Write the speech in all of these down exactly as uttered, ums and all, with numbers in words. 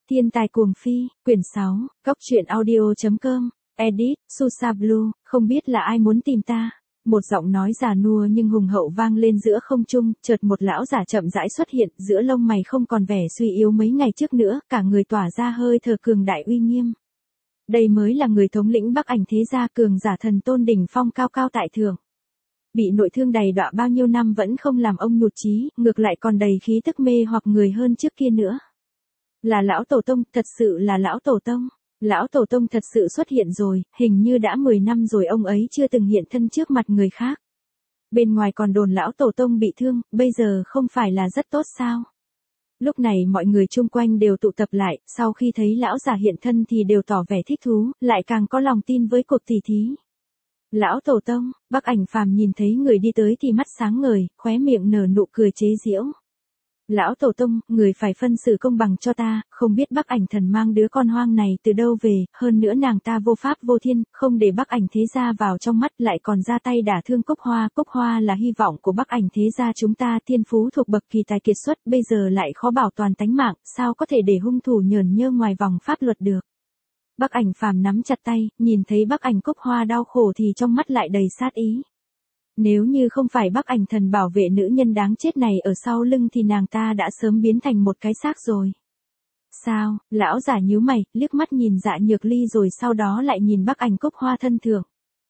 Thiên tài cuồng phi, quyển sáu, Cóc truyện audio.com, edit, Susa Blue, không biết là ai muốn tìm ta. Một giọng nói già nua nhưng hùng hậu vang lên giữa không trung, chợt một lão giả chậm rãi xuất hiện, giữa lông mày không còn vẻ suy yếu mấy ngày trước nữa, cả người tỏa ra hơi thở cường đại uy nghiêm. Đây mới là người thống lĩnh Bắc Ảnh thế gia, cường giả thần tôn đỉnh phong cao cao tại thượng. Bị nội thương đầy đọa bao nhiêu năm vẫn không làm ông nhụt chí, ngược lại còn đầy khí tức mê hoặc người hơn trước kia nữa. Là lão tổ tông, thật sự là lão tổ tông. Lão tổ tông thật sự xuất hiện rồi, hình như đã mười năm rồi ông ấy chưa từng hiện thân trước mặt người khác. Bên ngoài còn đồn lão tổ tông bị thương, bây giờ không phải là rất tốt sao? Lúc này mọi người chung quanh đều tụ tập lại, sau khi thấy lão già hiện thân thì đều tỏ vẻ thích thú, lại càng có lòng tin với cuộc tỉ thí. Lão tổ tông, Bắc Ảnh Phàm nhìn thấy người đi tới thì mắt sáng ngời, khóe miệng nở nụ cười chế giễu. Lão tổ tông, người phải phân xử công bằng cho ta, không biết Bắc Ảnh thần mang đứa con hoang này từ đâu về, hơn nữa nàng ta vô pháp vô thiên, không để Bắc Ảnh thế gia vào trong mắt, lại còn ra tay đả thương Cốc Hoa. Cốc Hoa là hy vọng của Bắc Ảnh thế gia chúng ta, thiên phú thuộc bậc kỳ tài kiệt xuất, bây giờ lại khó bảo toàn tánh mạng, sao có thể để hung thủ nhởn nhơ ngoài vòng pháp luật được. Bắc Ảnh Phàm nắm chặt tay, nhìn thấy Bắc Ảnh Cốc Hoa đau khổ thì trong mắt lại đầy sát ý. Nếu như không phải Bắc Ảnh thần bảo vệ nữ nhân đáng chết này ở sau lưng thì nàng ta đã sớm biến thành một cái xác rồi. Sao? Lão giả nhíu mày, liếc mắt nhìn Dạ Nhược Ly rồi sau đó lại nhìn Bắc Ảnh Cốc Hoa thân thượng.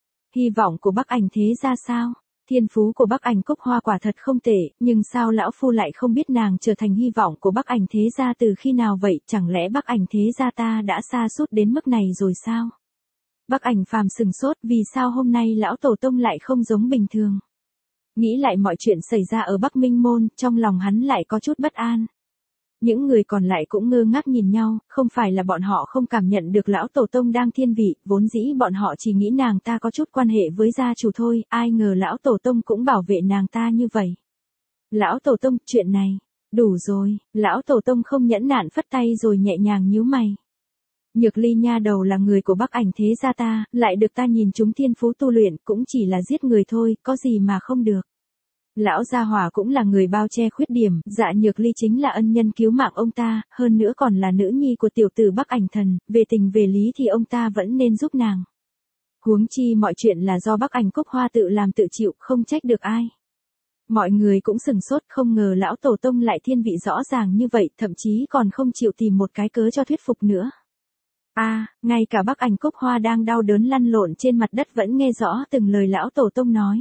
Hy vọng của Bắc Ảnh thế ra sao? Thiên phú của Bắc Ảnh Cốc Hoa quả thật không tệ, nhưng sao lão phu lại không biết nàng trở thành hy vọng của Bắc Ảnh thế gia từ khi nào vậy, chẳng lẽ Bắc Ảnh thế gia ta đã sa sút đến mức này rồi sao? Bắc Ảnh Phàm sừng sốt, vì sao hôm nay lão tổ tông lại không giống bình thường. Nghĩ lại mọi chuyện xảy ra ở Bắc Minh Môn, trong lòng hắn lại có chút bất an. Những người còn lại cũng ngơ ngác nhìn nhau, không phải là bọn họ không cảm nhận được lão tổ tông đang thiên vị, vốn dĩ bọn họ chỉ nghĩ nàng ta có chút quan hệ với gia chủ thôi, ai ngờ lão tổ tông cũng bảo vệ nàng ta như vậy. Lão tổ tông, chuyện này, đủ rồi, lão tổ tông không nhẫn nản phất tay rồi nhẹ nhàng nhíu mày. Nhược Ly nha đầu là người của Bắc Ảnh thế gia ta, lại được ta nhìn chúng thiên phú tu luyện, cũng chỉ là giết người thôi, có gì mà không được. Lão gia hỏa cũng là người bao che khuyết điểm, Dạ Nhược Ly chính là ân nhân cứu mạng ông ta, hơn nữa còn là nữ nhi của tiểu tử Bắc Ảnh thần, về tình về lý thì ông ta vẫn nên giúp nàng. Huống chi mọi chuyện là do Bắc Ảnh Cốc Hoa tự làm tự chịu, không trách được ai. Mọi người cũng sừng sốt, không ngờ lão tổ tông lại thiên vị rõ ràng như vậy, thậm chí còn không chịu tìm một cái cớ cho thuyết phục nữa. A, à, ngay cả Bắc Ảnh Cốc Hoa đang đau đớn lăn lộn trên mặt đất vẫn nghe rõ từng lời lão tổ tông nói.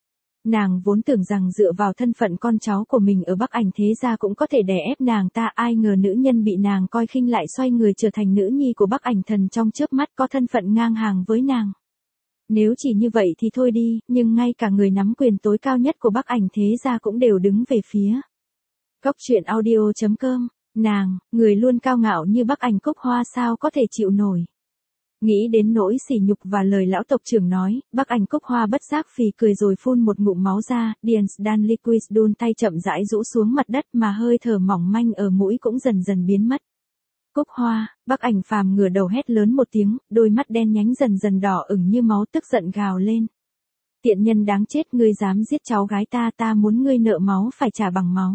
Nàng vốn tưởng rằng dựa vào thân phận con cháu của mình ở Bắc Ảnh thế gia cũng có thể đè ép nàng ta, ai ngờ nữ nhân bị nàng coi khinh lại xoay người trở thành nữ nhi của Bắc Ảnh thần trong chớp mắt, có thân phận ngang hàng với nàng. Nếu chỉ như vậy thì thôi đi, nhưng ngay cả người nắm quyền tối cao nhất của Bắc Ảnh thế gia cũng đều đứng về phía. Cóc truyện audio.com. Nàng, người luôn cao ngạo như Bắc Ảnh Cốc Hoa sao có thể chịu nổi. Nghĩ đến nỗi sỉ nhục và lời lão tộc trưởng nói, Bắc Ảnh Cốc Hoa bất giác phì cười rồi phun một ngụm máu ra, Diens Dan Liquid đun tay chậm rãi rũ xuống mặt đất mà hơi thở mỏng manh ở mũi cũng dần dần biến mất. Cốc Hoa, Bắc Ảnh Phàm ngửa đầu hét lớn một tiếng, đôi mắt đen nhánh dần dần đỏ ửng như máu, tức giận gào lên. Tiện nhân đáng chết, ngươi dám giết cháu gái ta, ta muốn ngươi nợ máu phải trả bằng máu.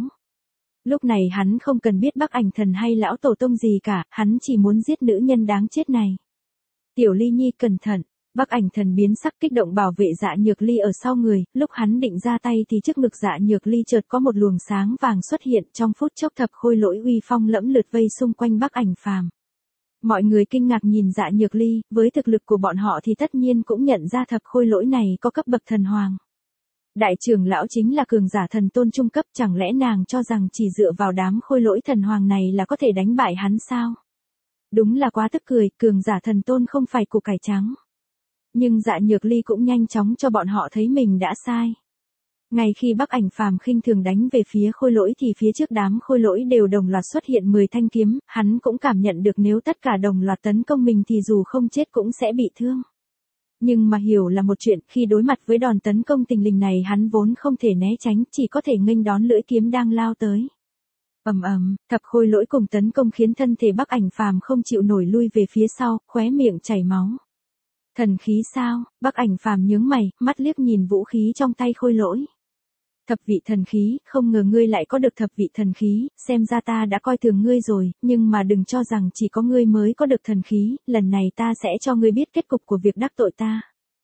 Lúc này hắn không cần biết Bắc Ảnh thần hay lão tổ tông gì cả, hắn chỉ muốn giết nữ nhân đáng chết này. Tiểu Ly Nhi cẩn thận, Bắc Ảnh thần biến sắc kích động bảo vệ Dạ Nhược Ly ở sau người, lúc hắn định ra tay thì trước ngực Dạ Nhược Ly chợt có một luồng sáng vàng xuất hiện, trong phút chốc thập khôi lỗi uy phong lẫm lượt vây xung quanh Bắc Ảnh Phàm. Mọi người kinh ngạc nhìn Dạ Nhược Ly, với thực lực của bọn họ thì tất nhiên cũng nhận ra thập khôi lỗi này có cấp bậc thần hoàng. Đại trưởng lão chính là cường giả thần tôn trung cấp, chẳng lẽ nàng cho rằng chỉ dựa vào đám khôi lỗi thần hoàng này là có thể đánh bại hắn sao? Đúng là quá tức cười, cường giả thần tôn không phải củ cải trắng. Nhưng Dạ Nhược Ly cũng nhanh chóng cho bọn họ thấy mình đã sai. Ngay khi Bắc Ảnh Phàm khinh thường đánh về phía khôi lỗi thì phía trước đám khôi lỗi đều đồng loạt xuất hiện mười thanh kiếm, hắn cũng cảm nhận được nếu tất cả đồng loạt tấn công mình thì dù không chết cũng sẽ bị thương. Nhưng mà hiểu là một chuyện, khi đối mặt với đòn tấn công tình lình này hắn vốn không thể né tránh, chỉ có thể nghênh đón lưỡi kiếm đang lao tới. Ầm ầm, thập khôi lỗi cùng tấn công khiến thân thể Bắc Ảnh Phàm không chịu nổi lui về phía sau, khóe miệng chảy máu. Thần khí sao? Bắc Ảnh Phàm nhướng mày, mắt liếc nhìn vũ khí trong tay khôi lỗi. Thập vị thần khí, không ngờ ngươi lại có được thập vị thần khí, xem ra ta đã coi thường ngươi rồi, nhưng mà đừng cho rằng chỉ có ngươi mới có được thần khí, lần này ta sẽ cho ngươi biết kết cục của việc đắc tội ta.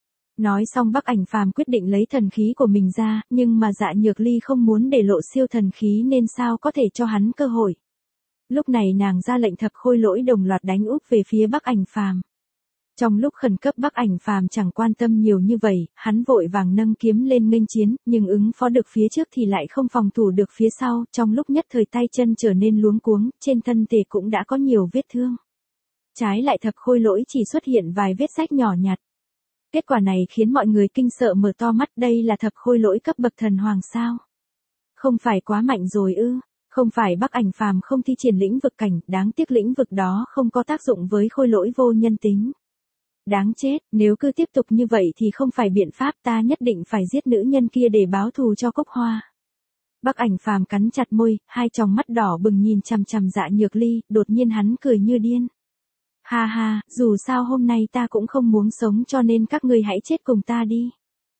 Nói xong Bắc Ảnh Phàm quyết định lấy thần khí của mình ra, nhưng mà Dạ Nhược Ly không muốn để lộ siêu thần khí nên sao có thể cho hắn cơ hội. Lúc này nàng ra lệnh thập khôi lỗi đồng loạt đánh úp về phía Bắc Ảnh Phàm. Trong lúc khẩn cấp Bắc Ảnh Phàm chẳng quan tâm nhiều như vậy, hắn vội vàng nâng kiếm lên nghênh chiến, nhưng ứng phó được phía trước thì lại không phòng thủ được phía sau, trong lúc nhất thời tay chân trở nên luống cuống, trên thân thể cũng đã có nhiều vết thương. Trái lại thập khôi lỗi chỉ xuất hiện vài vết rách nhỏ nhặt. Kết quả này khiến mọi người kinh sợ mở to mắt, đây là thập khôi lỗi cấp bậc thần hoàng sao? Không phải quá mạnh rồi ư? Không phải Bắc Ảnh Phàm không thi triển lĩnh vực cảnh, đáng tiếc lĩnh vực đó không có tác dụng với khôi lỗi vô nhân tính. Đáng chết, nếu cứ tiếp tục như vậy thì không phải biện pháp, ta nhất định phải giết nữ nhân kia để báo thù cho Cốc Hoa. Bắc Ảnh Phàm cắn chặt môi, hai tròng mắt đỏ bừng nhìn chằm chằm Dạ Nhược Ly, đột nhiên hắn cười như điên. Ha ha, dù sao hôm nay ta cũng không muốn sống cho nên các ngươi hãy chết cùng ta đi.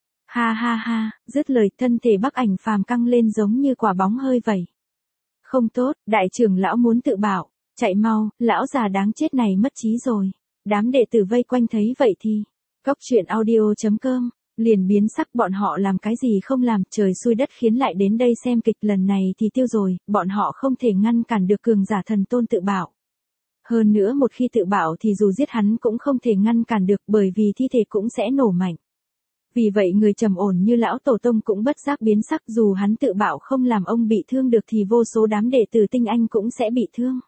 Ha ha ha, dứt lời thân thể Bắc Ảnh Phàm căng lên giống như quả bóng hơi vậy. Không tốt, đại trưởng lão muốn tự bảo, chạy mau, lão già đáng chết này mất trí rồi. Đám đệ tử vây quanh thấy vậy thì, cốc truyện audio chấm com, liền biến sắc, bọn họ làm cái gì không làm, trời xui đất khiến lại đến đây xem kịch, lần này thì tiêu rồi, bọn họ không thể ngăn cản được cường giả thần tôn tự bảo. Hơn nữa một khi tự bảo thì dù giết hắn cũng không thể ngăn cản được, bởi vì thi thể cũng sẽ nổ mạnh. Vì vậy người trầm ổn như lão tổ tông cũng bất giác biến sắc, dù hắn tự bảo không làm ông bị thương được thì vô số đám đệ tử tinh anh cũng sẽ bị thương.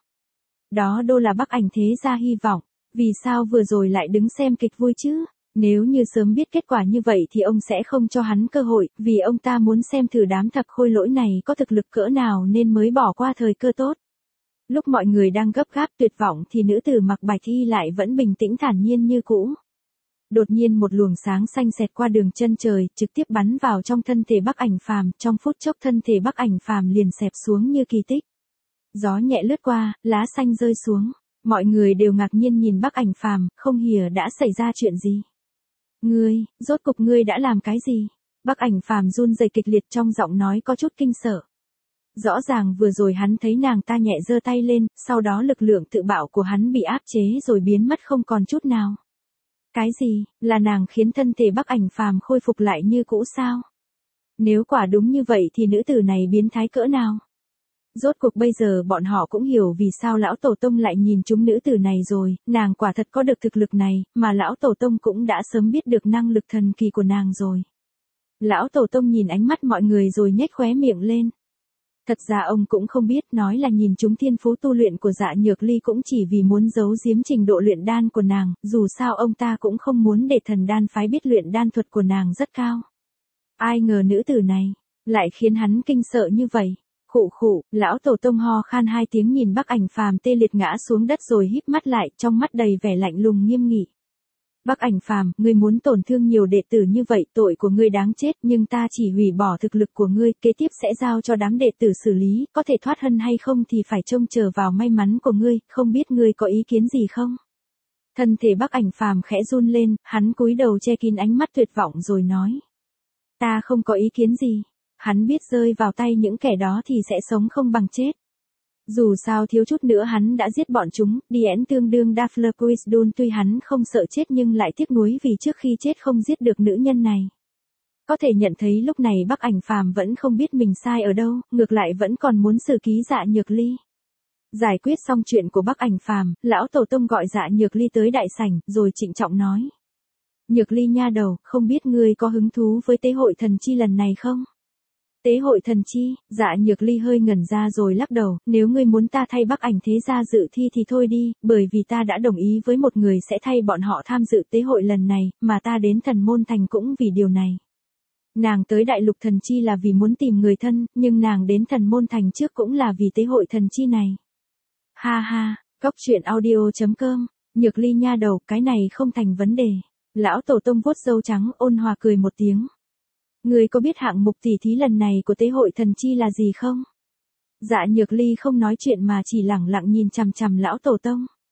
Đó đô là Bắc Ảnh thế gia hy vọng. Vì sao vừa rồi lại đứng xem kịch vui chứ? Nếu như sớm biết kết quả như vậy thì ông sẽ không cho hắn cơ hội, vì ông ta muốn xem thử đám thập khôi lỗi này có thực lực cỡ nào nên mới bỏ qua thời cơ tốt. Lúc mọi người đang gấp gáp tuyệt vọng thì nữ tử mặc bạch y lại vẫn bình tĩnh thản nhiên như cũ. Đột nhiên một luồng sáng xanh xẹt qua đường chân trời, trực tiếp bắn vào trong thân thể Bắc Ảnh Phàm, trong phút chốc thân thể Bắc Ảnh Phàm liền xẹp xuống như kỳ tích. Gió nhẹ lướt qua, lá xanh rơi xuống. Mọi người đều ngạc nhiên nhìn Bắc Ảnh Phàm, không hiểu đã xảy ra chuyện gì. Ngươi, rốt cục ngươi đã làm cái gì? Bắc Ảnh Phàm run rẩy kịch liệt, trong giọng nói có chút kinh sợ. Rõ ràng vừa rồi hắn thấy nàng ta nhẹ giơ tay lên, sau đó lực lượng tự bảo của hắn bị áp chế rồi biến mất không còn chút nào. Cái gì, là nàng khiến thân thể Bắc Ảnh Phàm khôi phục lại như cũ sao? Nếu quả đúng như vậy thì nữ tử này biến thái cỡ nào? Rốt cuộc bây giờ bọn họ cũng hiểu vì sao lão tổ tông lại nhìn trúng nữ tử này rồi, nàng quả thật có được thực lực này, mà lão tổ tông cũng đã sớm biết được năng lực thần kỳ của nàng rồi. Lão tổ tông nhìn ánh mắt mọi người rồi nhếch khóe miệng lên. Thật ra ông cũng không biết, nói là nhìn trúng thiên phú tu luyện của Dạ Nhược Ly cũng chỉ vì muốn giấu giếm trình độ luyện đan của nàng, dù sao ông ta cũng không muốn để thần đan phái biết luyện đan thuật của nàng rất cao. Ai ngờ nữ tử này lại khiến hắn kinh sợ như vậy. Khụ khụ, lão tổ tông ho khan hai tiếng nhìn Bắc Ảnh Phàm tê liệt ngã xuống đất rồi híp mắt lại, trong mắt đầy vẻ lạnh lùng nghiêm nghị. Bắc Ảnh Phàm, ngươi muốn tổn thương nhiều đệ tử như vậy, tội của ngươi đáng chết, nhưng ta chỉ hủy bỏ thực lực của ngươi, kế tiếp sẽ giao cho đám đệ tử xử lý, có thể thoát thân hay không thì phải trông chờ vào may mắn của ngươi, không biết ngươi có ý kiến gì không? Thân thể Bắc Ảnh Phàm khẽ run lên, hắn cúi đầu che kín ánh mắt tuyệt vọng rồi nói. Ta không có ý kiến gì. Hắn biết rơi vào tay những kẻ đó thì sẽ sống không bằng chết. Dù sao thiếu chút nữa hắn đã giết bọn chúng, Dien tương đương Daphne Quisdon, tuy hắn không sợ chết nhưng lại tiếc nuối vì trước khi chết không giết được nữ nhân này. Có thể nhận thấy lúc này Bắc Ảnh Phàm vẫn không biết mình sai ở đâu, ngược lại vẫn còn muốn xử ký Dạ Nhược Ly. Giải quyết xong chuyện của Bắc Ảnh Phàm, lão tổ tông gọi Dạ Nhược Ly tới đại sảnh, rồi trịnh trọng nói. Nhược Ly nha đầu, không biết ngươi có hứng thú với tế hội thần chi lần này không? Tế hội thần chi, Dạ Nhược Ly hơi ngẩn ra rồi lắc đầu, nếu ngươi muốn ta thay Bắc Ảnh thế gia dự thi thì thôi đi, bởi vì ta đã đồng ý với một người sẽ thay bọn họ tham dự tế hội lần này, mà ta đến Thần Môn Thành cũng vì điều này. Nàng tới Đại Lục Thần Chi là vì muốn tìm người thân, nhưng nàng đến Thần Môn Thành trước cũng là vì tế hội thần chi này. Ha ha, cốc truyện audio chấm com, Nhược Ly nha đầu, cái này không thành vấn đề. Lão tổ tông vuốt râu trắng ôn hòa cười một tiếng. Ngươi có biết hạng mục tỉ thí lần này của tế hội thần chi là gì không? Dạ Nhược Ly không nói chuyện mà chỉ lẳng lặng nhìn chằm chằm lão tổ tông.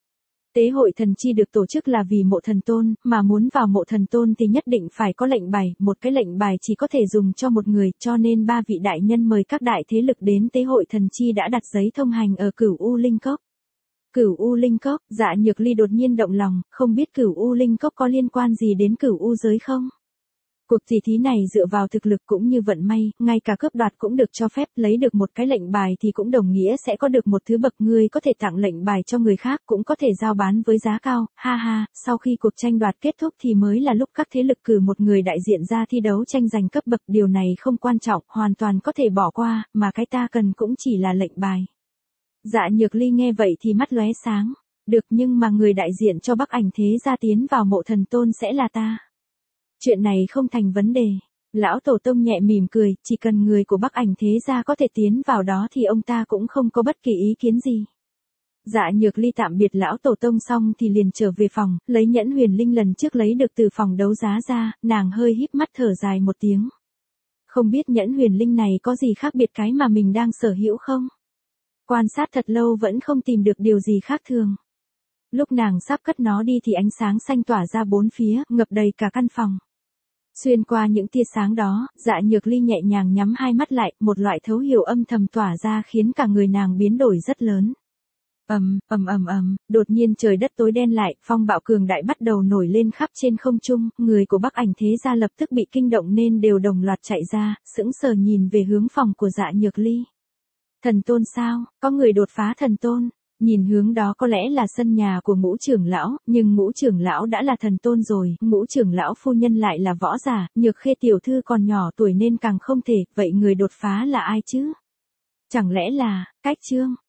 Tế hội thần chi được tổ chức là vì mộ thần tôn, mà muốn vào mộ thần tôn thì nhất định phải có lệnh bài, một cái lệnh bài chỉ có thể dùng cho một người, cho nên ba vị đại nhân mời các đại thế lực đến tế hội thần chi đã đặt giấy thông hành ở Cửu U Linh Cốc. Cửu U Linh Cốc, Dạ Nhược Ly đột nhiên động lòng, không biết Cửu U Linh Cốc có liên quan gì đến Cửu U giới không? Cuộc tỷ thí này dựa vào thực lực cũng như vận may, ngay cả cướp đoạt cũng được cho phép, lấy được một cái lệnh bài thì cũng đồng nghĩa sẽ có được một thứ bậc, ngươi có thể tặng lệnh bài cho người khác, cũng có thể giao bán với giá cao, ha ha, sau khi cuộc tranh đoạt kết thúc thì mới là lúc các thế lực cử một người đại diện ra thi đấu tranh giành cấp bậc, điều này không quan trọng, hoàn toàn có thể bỏ qua, mà cái ta cần cũng chỉ là lệnh bài. Dạ Nhược Ly nghe vậy thì mắt lóe sáng, được, nhưng mà người đại diện cho Bắc Ảnh Thế gia tiến vào mộ thần tôn sẽ là ta. Chuyện này không thành vấn đề. Lão Tổ Tông nhẹ mỉm cười, chỉ cần người của Bắc Ảnh Thế gia có thể tiến vào đó thì ông ta cũng không có bất kỳ ý kiến gì. Dạ Nhược Ly tạm biệt Lão Tổ Tông xong thì liền trở về phòng, lấy nhẫn huyền linh lần trước lấy được từ phòng đấu giá ra, nàng hơi híp mắt thở dài một tiếng. Không biết nhẫn huyền linh này có gì khác biệt cái mà mình đang sở hữu không? Quan sát thật lâu vẫn không tìm được điều gì khác thường. Lúc nàng sắp cất nó đi thì ánh sáng xanh tỏa ra bốn phía, ngập đầy cả căn phòng. Xuyên qua những tia sáng đó, Dạ Nhược Ly nhẹ nhàng nhắm hai mắt lại, một loại thấu hiểu âm thầm tỏa ra khiến cả người nàng biến đổi rất lớn. Ầm, ầm ầm ầm, đột nhiên trời đất tối đen lại, phong bạo cường đại bắt đầu nổi lên khắp trên không trung, người của Bắc Ảnh Thế gia lập tức bị kinh động nên đều đồng loạt chạy ra, sững sờ nhìn về hướng phòng của Dạ Nhược Ly. Thần tôn sao, có người đột phá thần tôn. Nhìn hướng đó có lẽ là sân nhà của Ngũ trưởng lão, nhưng Ngũ trưởng lão đã là thần tôn rồi, Ngũ trưởng lão phu nhân lại là võ giả, Nhược Khê tiểu thư còn nhỏ tuổi nên càng không thể, vậy người đột phá là ai chứ? Chẳng lẽ là, Cách Trương?